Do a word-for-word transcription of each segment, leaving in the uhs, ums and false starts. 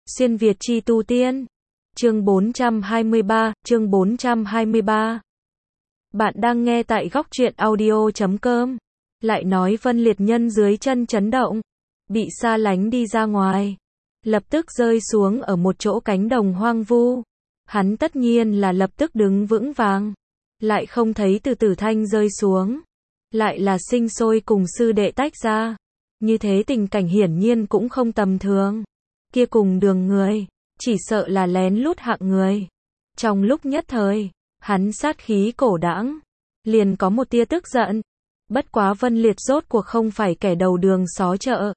Xuyên Việt chi tu tiên. Chương bốn trăm hai mươi ba, chương bốn trăm hai mươi ba. Bạn đang nghe tại góc truyện audio chấm com. Lại nói Vân Liệt nhân dưới chân chấn động, bị xa lánh đi ra ngoài, lập tức rơi xuống ở một chỗ cánh đồng hoang vu. Hắn tất nhiên là lập tức đứng vững vàng, lại không thấy từ Tử Thanh rơi xuống, lại là sinh sôi cùng sư đệ tách ra. Như thế tình cảnh hiển nhiên cũng không tầm thường. Kia cùng đường người, chỉ sợ là lén lút hạng người. Trong lúc nhất thời, hắn sát khí cổ đãng, liền có một tia tức giận. Bất quá Vân Liệt rốt cuộc không phải kẻ đầu đường xó chợ.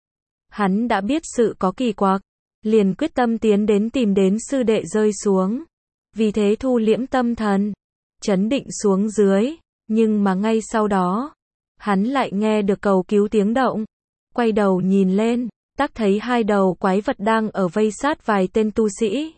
Hắn đã biết sự có kỳ quặc, liền quyết tâm tiến đến tìm đến sư đệ rơi xuống. Vì thế thu liễm tâm thần, trấn định xuống dưới. Nhưng mà ngay sau đó, hắn lại nghe được cầu cứu tiếng động. Quay đầu nhìn lên, tắc thấy hai đầu quái vật đang ở vây sát vài tên tu sĩ.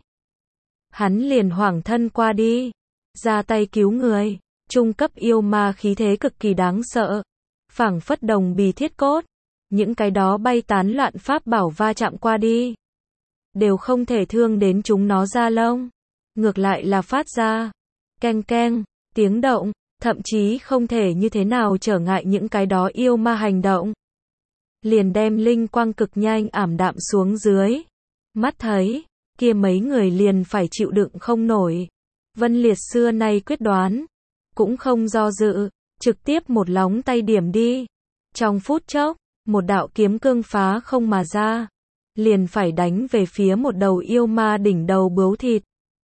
Hắn liền hoảng thân qua đi, ra tay cứu người. Trung cấp yêu ma khí thế cực kỳ đáng sợ, phảng phất đồng bì thiết cốt. Những cái đó bay tán loạn pháp bảo va chạm qua đi, đều không thể thương đến chúng nó da lông. Ngược lại là phát ra keng keng tiếng động, thậm chí không thể như thế nào trở ngại những cái đó yêu ma hành động. Liền đem linh quang cực nhanh ảm đạm xuống dưới. Mắt thấy, kia mấy người liền phải chịu đựng không nổi. Vân Liệt xưa nay quyết đoán, cũng không do dự, trực tiếp một lóng tay điểm đi. Trong phút chốc, một đạo kiếm cương phá không mà ra, liền phải đánh về phía một đầu yêu ma đỉnh đầu bướu thịt.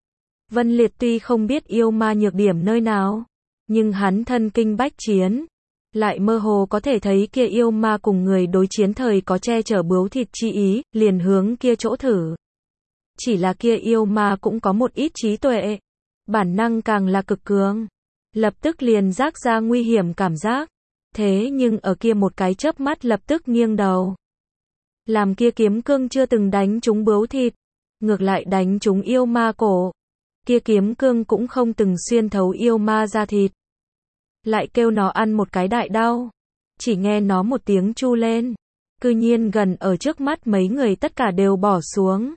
Vân Liệt tuy không biết yêu ma nhược điểm nơi nào, nhưng hắn thân kinh bách chiến, lại mơ hồ có thể thấy kia yêu ma cùng người đối chiến thời có che chở bướu thịt chi ý, liền hướng kia chỗ thử. Chỉ là kia yêu ma cũng có một ít trí tuệ, bản năng càng là cực cường, lập tức liền giác ra nguy hiểm cảm giác. Thế nhưng ở kia một cái chớp mắt lập tức nghiêng đầu, làm kia kiếm cương chưa từng đánh trúng bướu thịt, ngược lại đánh trúng yêu ma cổ. Kia kiếm cương cũng không từng xuyên thấu yêu ma da thịt, lại kêu nó ăn một cái đại đau. Chỉ nghe nó một tiếng chu lên, cư nhiên gần ở trước mắt mấy người tất cả đều bỏ xuống,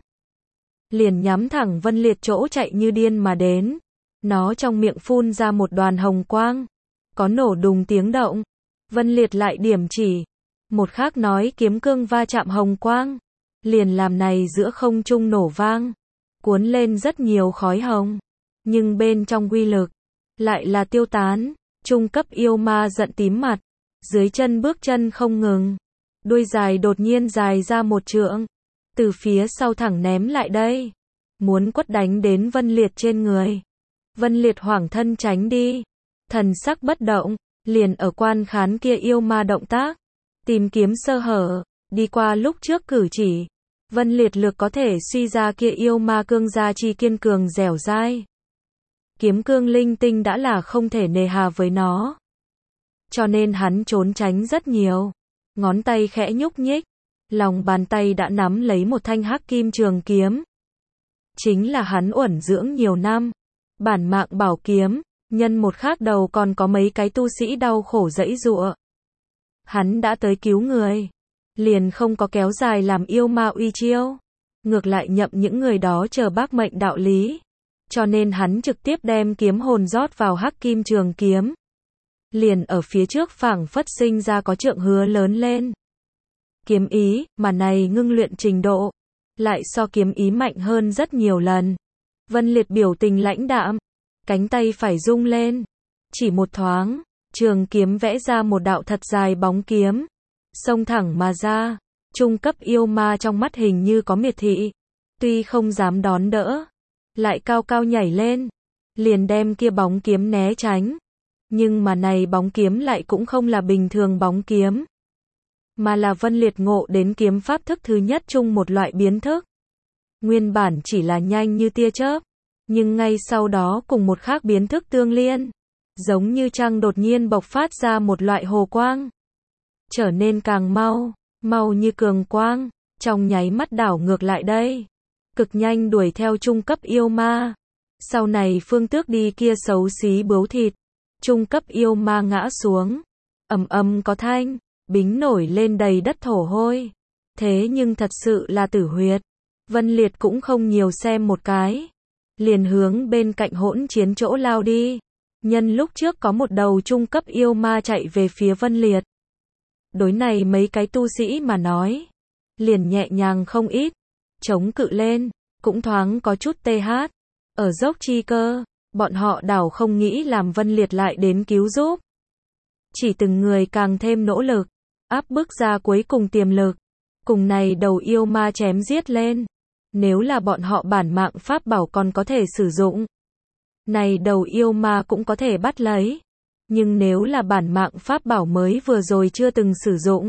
liền nhắm thẳng Vân Liệt chỗ chạy như điên mà đến. Nó trong miệng phun ra một đoàn hồng quang, có nổ đùng tiếng động. Vân Liệt lại điểm chỉ, một khác nói kiếm cương va chạm hồng quang, liền làm này giữa không trung nổ vang, cuốn lên rất nhiều khói hồng, nhưng bên trong uy lực lại là tiêu tán. Trung cấp yêu ma giận tím mặt, dưới chân bước chân không ngừng, đuôi dài đột nhiên dài ra một trượng, từ phía sau thẳng ném lại đây, muốn quất đánh đến Vân Liệt trên người. Vân Liệt hoảng thân tránh đi, thần sắc bất động, liền ở quan khán kia yêu ma động tác, tìm kiếm sơ hở. Đi qua lúc trước cử chỉ, Vân Liệt lược có thể suy ra kia yêu ma cương gia chi kiên cường dẻo dai. Kiếm cương linh tinh đã là không thể nề hà với nó, cho nên hắn trốn tránh rất nhiều. Ngón tay khẽ nhúc nhích, lòng bàn tay đã nắm lấy một thanh hắc kim trường kiếm. Chính là hắn uẩn dưỡng nhiều năm, bản mạng bảo kiếm, nhân một khác đầu còn có mấy cái tu sĩ đau khổ giãy giụa. Hắn đã tới cứu người, liền không có kéo dài làm yêu ma uy chiêu, ngược lại nhậm những người đó chờ bác mệnh đạo lý. Cho nên hắn trực tiếp đem kiếm hồn rót vào hắc kim trường kiếm, liền ở phía trước phảng phất sinh ra có trượng hứa lớn lên. Kiếm ý, mà này ngưng luyện trình độ, lại so kiếm ý mạnh hơn rất nhiều lần. Vân Liệt biểu tình lãnh đạm, cánh tay phải rung lên, chỉ một thoáng, trường kiếm vẽ ra một đạo thật dài bóng kiếm, xông thẳng mà ra. Trung cấp yêu ma trong mắt hình như có miệt thị, tuy không dám đón đỡ, lại cao cao nhảy lên, liền đem kia bóng kiếm né tránh. Nhưng mà này bóng kiếm lại cũng không là bình thường bóng kiếm, mà là Vân Liệt ngộ đến kiếm pháp thức thứ nhất chung một loại biến thức. Nguyên bản chỉ là nhanh như tia chớp, nhưng ngay sau đó cùng một khác biến thức tương liên, giống như trăng đột nhiên bộc phát ra một loại hồ quang, trở nên càng mau, mau như cường quang, trong nháy mắt đảo ngược lại đây, cực nhanh đuổi theo trung cấp yêu ma. Sau này phương tước đi kia xấu xí bướu thịt, trung cấp yêu ma ngã xuống, ầm ầm có thanh, bính nổi lên đầy đất thổ hôi. Thế nhưng thật sự là tử huyệt, Vân Liệt cũng không nhiều xem một cái, liền hướng bên cạnh hỗn chiến chỗ lao đi. Nhân lúc trước có một đầu trung cấp yêu ma chạy về phía Vân Liệt. Đối này mấy cái tu sĩ mà nói, liền nhẹ nhàng không ít, chống cự lên, cũng thoáng có chút tê hát. Ở dốc chi cơ, bọn họ đảo không nghĩ làm Vân Liệt lại đến cứu giúp. Chỉ từng người càng thêm nỗ lực, áp bức ra cuối cùng tiềm lực, cùng này đầu yêu ma chém giết lên. Nếu là bọn họ bản mạng pháp bảo còn có thể sử dụng, này đầu yêu ma cũng có thể bắt lấy. Nhưng nếu là bản mạng pháp bảo mới vừa rồi chưa từng sử dụng,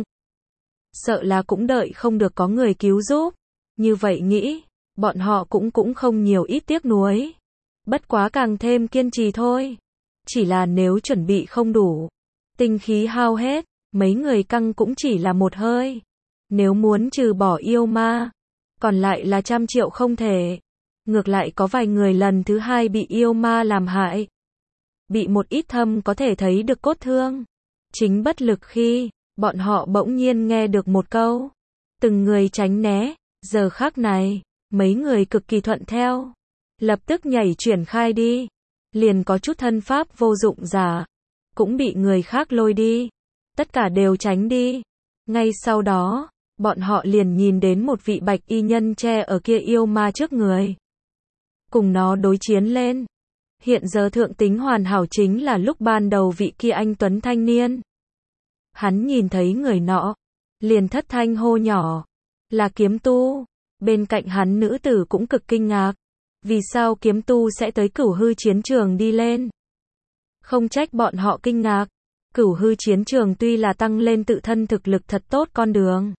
sợ là cũng đợi không được có người cứu giúp. Như vậy nghĩ, bọn họ cũng cũng không nhiều ít tiếc nuối. Bất quá càng thêm kiên trì thôi. Chỉ là nếu chuẩn bị không đủ, tinh khí hao hết, mấy người căng cũng chỉ là một hơi. Nếu muốn trừ bỏ yêu ma, còn lại là trăm triệu không thể. Ngược lại có vài người lần thứ hai bị yêu ma làm hại. Bị một ít thâm có thể thấy được cốt thương. Chính bất lực khi, bọn họ bỗng nhiên nghe được một câu. Từng người tránh né, giờ khắc này, mấy người cực kỳ thuận theo. Lập tức nhảy chuyển khai đi. Liền có chút thân pháp vô dụng giả. Cũng bị người khác lôi đi. Tất cả đều tránh đi. Ngay sau đó, bọn họ liền nhìn đến một vị bạch y nhân che ở kia yêu ma trước người. Cùng nó đối chiến lên. Hiện giờ thượng tính hoàn hảo chính là lúc ban đầu vị kia anh tuấn thanh niên. Hắn nhìn thấy người nọ, liền thất thanh hô nhỏ, là kiếm tu. Bên cạnh hắn nữ tử cũng cực kinh ngạc, vì sao kiếm tu sẽ tới cửu hư chiến trường đi lên. Không trách bọn họ kinh ngạc, cửu hư chiến trường tuy là tăng lên tự thân thực lực thật tốt con đường,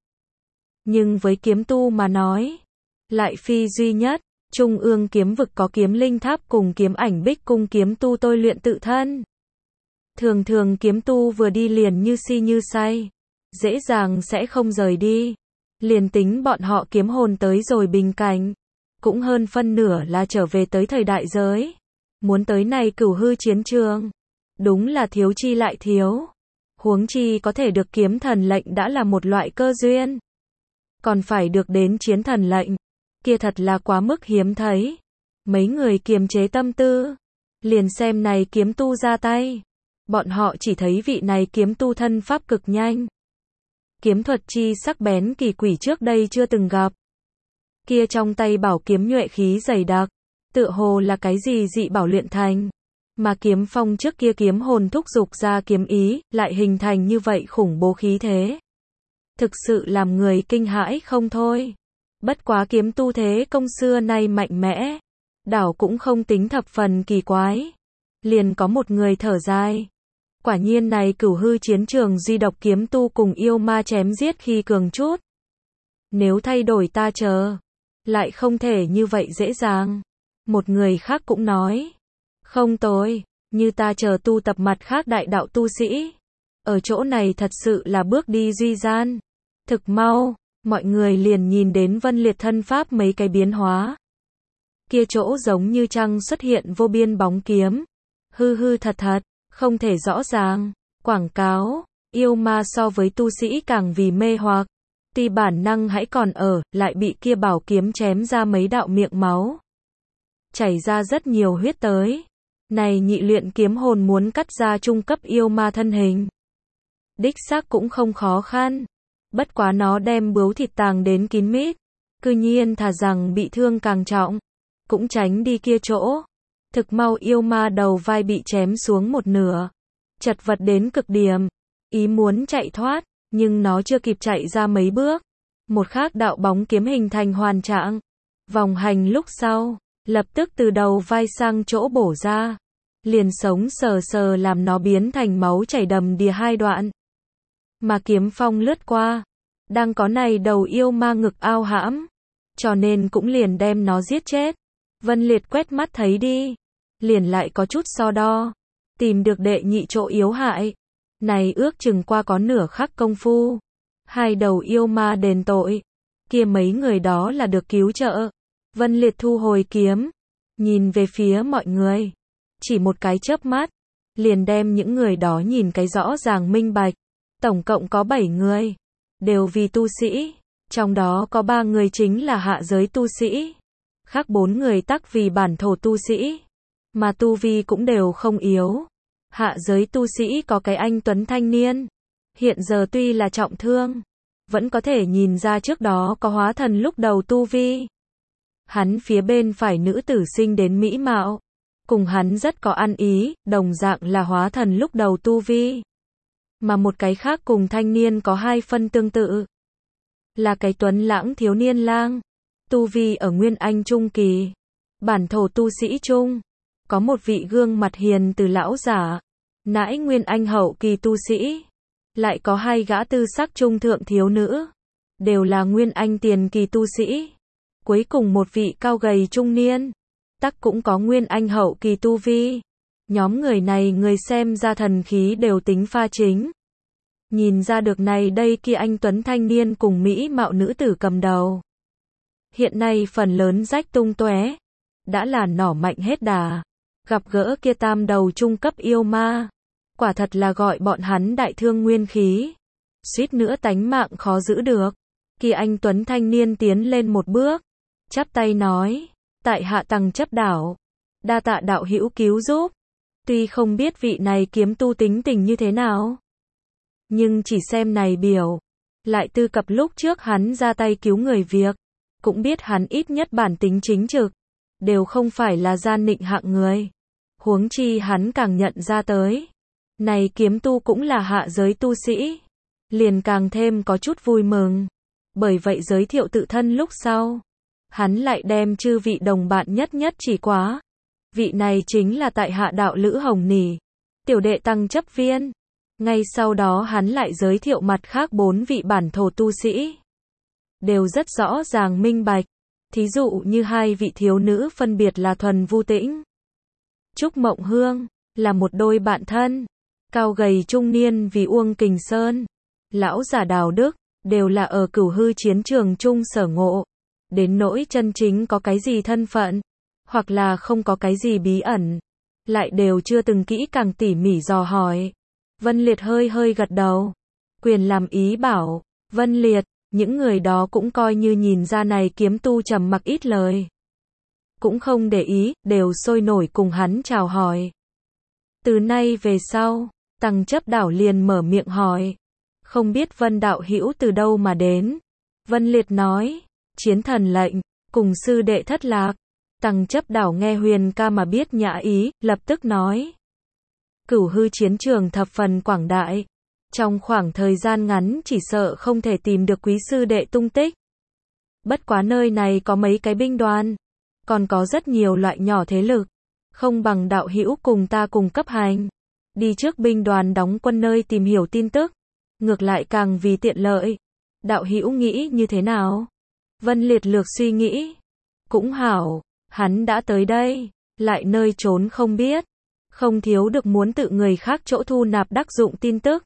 nhưng với kiếm tu mà nói, lại phi duy nhất. Trung ương kiếm vực có kiếm linh tháp cùng kiếm ảnh bích cung kiếm tu tôi luyện tự thân. Thường thường kiếm tu vừa đi liền như si như say, dễ dàng sẽ không rời đi. Liền tính bọn họ kiếm hồn tới rồi bình cảnh, cũng hơn phân nửa là trở về tới thời đại giới. Muốn tới này cửu hư chiến trường, đúng là thiếu chi lại thiếu. Huống chi có thể được kiếm thần lệnh đã là một loại cơ duyên. Còn phải được đến chiến thần lệnh, kia thật là quá mức hiếm thấy. Mấy người kiềm chế tâm tư, liền xem này kiếm tu ra tay. Bọn họ chỉ thấy vị này kiếm tu thân pháp cực nhanh. Kiếm thuật chi sắc bén kỳ quỷ trước đây chưa từng gặp. Kia trong tay bảo kiếm nhuệ khí dày đặc, tựa hồ là cái gì dị bảo luyện thành. Mà kiếm phong trước kia kiếm hồn thúc dục ra kiếm ý, lại hình thành như vậy khủng bố khí thế. Thực sự làm người kinh hãi không thôi. Bất quá kiếm tu thế công xưa nay mạnh mẽ, đảo cũng không tính thập phần kỳ quái. Liền có một người thở dài. Quả nhiên này cửu hư chiến trường duy độc kiếm tu cùng yêu ma chém giết khi cường chút. Nếu thay đổi ta chờ, lại không thể như vậy dễ dàng. Một người khác cũng nói, không tồi, như ta chờ tu tập mặt khác đại đạo tu sĩ. Ở chỗ này thật sự là bước đi duy gian. Thực mau, mọi người liền nhìn đến Vân Liệt thân pháp mấy cái biến hóa. Kia chỗ giống như trăng xuất hiện vô biên bóng kiếm. Hư hư thật thật, không thể rõ ràng. Quảng cáo, yêu ma so với tu sĩ càng vì mê hoặc. Tuy bản năng hãy còn ở, lại bị kia bảo kiếm chém ra mấy đạo miệng máu. Chảy ra rất nhiều huyết tới. Này nhị luyện kiếm hồn muốn cắt ra trung cấp yêu ma thân hình. Đích xác cũng không khó khăn. Bất quá nó đem bướu thịt tàng đến kín mít. Cư nhiên thà rằng bị thương càng trọng. Cũng tránh đi kia chỗ. Thực mau yêu ma đầu vai bị chém xuống một nửa. Chật vật đến cực điểm. Ý muốn chạy thoát, nhưng nó chưa kịp chạy ra mấy bước. Một khác đạo bóng kiếm hình thành hoàn trạng. Vòng hành lúc sau, lập tức từ đầu vai sang chỗ bổ ra. Liền sống sờ sờ làm nó biến thành máu chảy đầm đìa hai đoạn. Mà kiếm phong lướt qua, đang có này đầu yêu ma ngực ao hãm, cho nên cũng liền đem nó giết chết. Vân Liệt quét mắt thấy đi, liền lại có chút so đo, tìm được đệ nhị chỗ yếu hại. Này ước chừng qua có nửa khắc công phu, hai đầu yêu ma đền tội, kia mấy người đó là được cứu trợ. Vân Liệt thu hồi kiếm, nhìn về phía mọi người, chỉ một cái chớp mắt, liền đem những người đó nhìn cái rõ ràng minh bạch. Tổng cộng có bảy người, đều vì tu sĩ, Trong đó có ba người chính là hạ giới tu sĩ, khác bốn người tắc vì bản thổ tu sĩ, mà tu vi cũng đều không yếu. Hạ giới tu sĩ có cái anh tuấn thanh niên, hiện giờ tuy là trọng thương, vẫn có thể nhìn ra trước đó có hóa thần lúc đầu tu vi. Hắn phía bên phải nữ tử sinh đến mỹ mạo, cùng hắn rất có ăn ý, đồng dạng là hóa thần lúc đầu tu vi. Mà một cái khác cùng thanh niên có hai phân tương tự, là cái tuấn lãng thiếu niên lang, tu vi ở nguyên anh trung kỳ, bản thổ tu sĩ trung, có một vị gương mặt hiền từ lão giả, nãi nguyên anh hậu kỳ tu sĩ, lại có hai gã tư sắc trung thượng thiếu nữ, đều là nguyên anh tiền kỳ tu sĩ, cuối cùng một vị cao gầy trung niên, tắc cũng có nguyên anh hậu kỳ tu vi. Nhóm người này người xem ra thần khí đều tính pha chính. Nhìn ra được này đây kia anh tuấn thanh niên cùng mỹ mạo nữ tử cầm đầu. Hiện nay phần lớn rách tung tóe, đã là nỏ mạnh hết đà. Gặp gỡ kia tam đầu trung cấp yêu ma, quả thật là gọi bọn hắn đại thương nguyên khí, suýt nữa tánh mạng khó giữ được. Kia anh tuấn thanh niên tiến lên một bước, chắp tay nói, tại hạ Tằng Chấp Đảo, đa tạ đạo hữu cứu giúp. Tuy không biết vị này kiếm tu tính tình như thế nào, nhưng chỉ xem này biểu, lại tư cập lúc trước hắn ra tay cứu người việc, cũng biết hắn ít nhất bản tính chính trực, đều không phải là gian nịnh hạng người. Huống chi hắn càng nhận ra tới, này kiếm tu cũng là hạ giới tu sĩ, liền càng thêm có chút vui mừng. Bởi vậy giới thiệu tự thân lúc sau, hắn lại đem chư vị đồng bạn nhất nhất chỉ quá. Vị này chính là tại hạ đạo lữ Hồng Nỉ, tiểu đệ Tăng Chấp Viên. Ngay sau đó hắn lại giới thiệu mặt khác bốn vị bản thổ tu sĩ, đều rất rõ ràng minh bạch. Thí dụ như hai vị thiếu nữ phân biệt là Thuần Vu Tĩnh, Trúc Mộng Hương, là một đôi bạn thân. Cao gầy trung niên vì Uông Kình Sơn, lão giả Đào Đức, đều là ở Cửu Hư chiến trường chung sở ngộ. Đến nỗi chân chính có cái gì thân phận, hoặc là không có cái gì bí ẩn, lại đều chưa từng kỹ càng tỉ mỉ dò hỏi. Vân Liệt hơi hơi gật đầu, quyền làm ý bảo, Vân Liệt, những người đó cũng coi như nhìn ra này kiếm tu trầm mặc ít lời. Cũng không để ý, đều sôi nổi cùng hắn chào hỏi. Từ nay về sau, Tằng Chấp Đảo liền mở miệng hỏi, không biết Vân đạo hữu từ đâu mà đến. Vân Liệt nói, chiến thần lệnh, cùng sư đệ thất lạc. Tằng Chấp Đảo nghe Huyền ca mà biết nhã ý, lập tức nói, Cửu Hư chiến trường thập phần quảng đại, trong khoảng thời gian ngắn chỉ sợ không thể tìm được quý sư đệ tung tích. Bất quá nơi này có mấy cái binh đoàn, còn có rất nhiều loại nhỏ thế lực, không bằng đạo hữu cùng ta cùng cấp hành, đi trước binh đoàn đóng quân nơi tìm hiểu tin tức, ngược lại càng vì tiện lợi. Đạo hữu nghĩ như thế nào? Vân Liệt lược suy nghĩ, cũng hảo, hắn đã tới đây, lại nơi trốn không biết, không thiếu được muốn tự người khác chỗ thu nạp đắc dụng tin tức,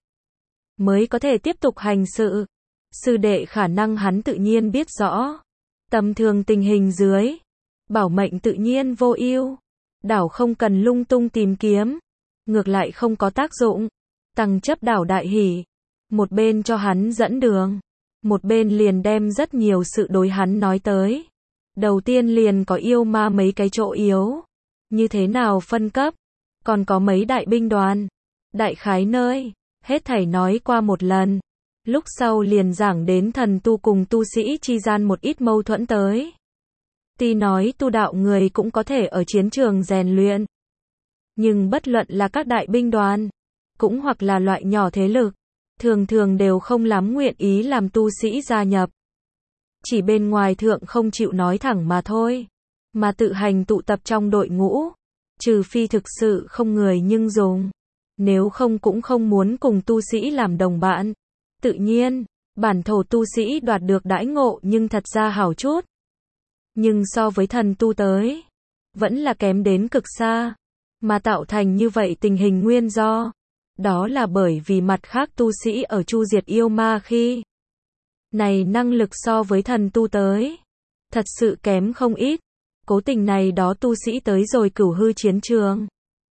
mới có thể tiếp tục hành sự. Sư đệ khả năng hắn tự nhiên biết rõ, tầm thường tình hình dưới, bảo mệnh tự nhiên vô ưu, đảo không cần lung tung tìm kiếm, ngược lại không có tác dụng. Tằng Chấp Đảo đại hỉ, một bên cho hắn dẫn đường, một bên liền đem rất nhiều sự đối hắn nói tới. Đầu tiên liền có yêu ma mấy cái chỗ yếu, như thế nào phân cấp, còn có mấy đại binh đoàn, đại khái nơi, hết thảy nói qua một lần. Lúc sau liền giảng đến thần tu cùng tu sĩ chi gian một ít mâu thuẫn tới. Tuy nói tu đạo người cũng có thể ở chiến trường rèn luyện, nhưng bất luận là các đại binh đoàn, cũng hoặc là loại nhỏ thế lực, thường thường đều không lắm nguyện ý làm tu sĩ gia nhập. Chỉ bên ngoài thượng không chịu nói thẳng mà thôi, mà tự hành tụ tập trong đội ngũ, trừ phi thực sự không người nhưng dùng, nếu không cũng không muốn cùng tu sĩ làm đồng bạn. Tự nhiên, bản thổ tu sĩ đoạt được đãi ngộ nhưng thật ra hảo chút, nhưng so với thần tu tới, vẫn là kém đến cực xa, mà tạo thành như vậy tình hình nguyên do, đó là bởi vì mặt khác tu sĩ ở chu diệt yêu ma khi, này năng lực so với thần tu tới, thật sự kém không ít. Cố tình này đó tu sĩ tới rồi Cửu Hư chiến trường,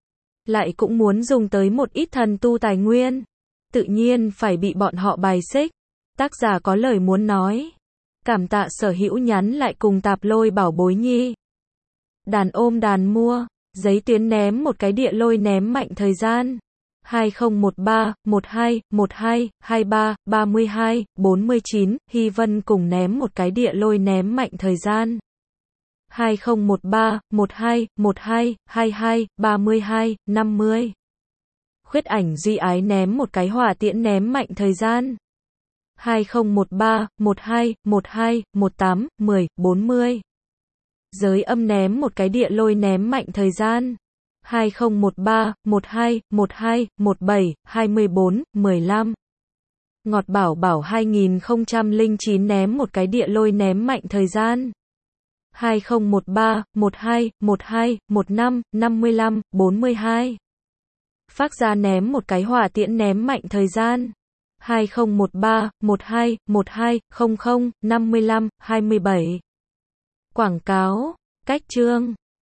lại cũng muốn dùng tới một ít thần tu tài nguyên, tự nhiên phải bị bọn họ bài xích. Tác giả có lời muốn nói, Cảm tạ sở hữu nhắn lại cùng tạp lôi bảo bối nhi. Đàn ôm đàn mua, giấy tuyến ném một cái địa lôi ném mạnh thời gian. hai không một ba, mười hai, mười hai, hai ba, ba mươi hai, bốn mươi chín, Hy Vân cùng ném một cái địa lôi ném mạnh thời gian. hai không một ba, mười hai, mười hai, hai hai, ba mươi hai, năm mươi. Khuyết ảnh Duy Ái ném một cái hỏa tiễn ném mạnh thời gian. hai không một ba, mười hai, mười hai, mười tám, mười, bốn mươi. Giới âm ném một cái địa lôi ném mạnh thời gian. hai không một ba, mười hai, mười hai, mười bảy, hai mươi bốn, mười lăm. Ngọt Bảo Bảo hai không không chín ném một cái địa lôi ném mạnh thời gian. hai không một ba, mười hai, mười hai, mười lăm, năm mươi lăm, bốn mươi hai. Phác Gia ném một cái hỏa tiễn ném mạnh thời gian. hai không một ba, mười hai, mười hai, không không, năm mươi lăm, hai mươi bảy. Quảng cáo, cách chương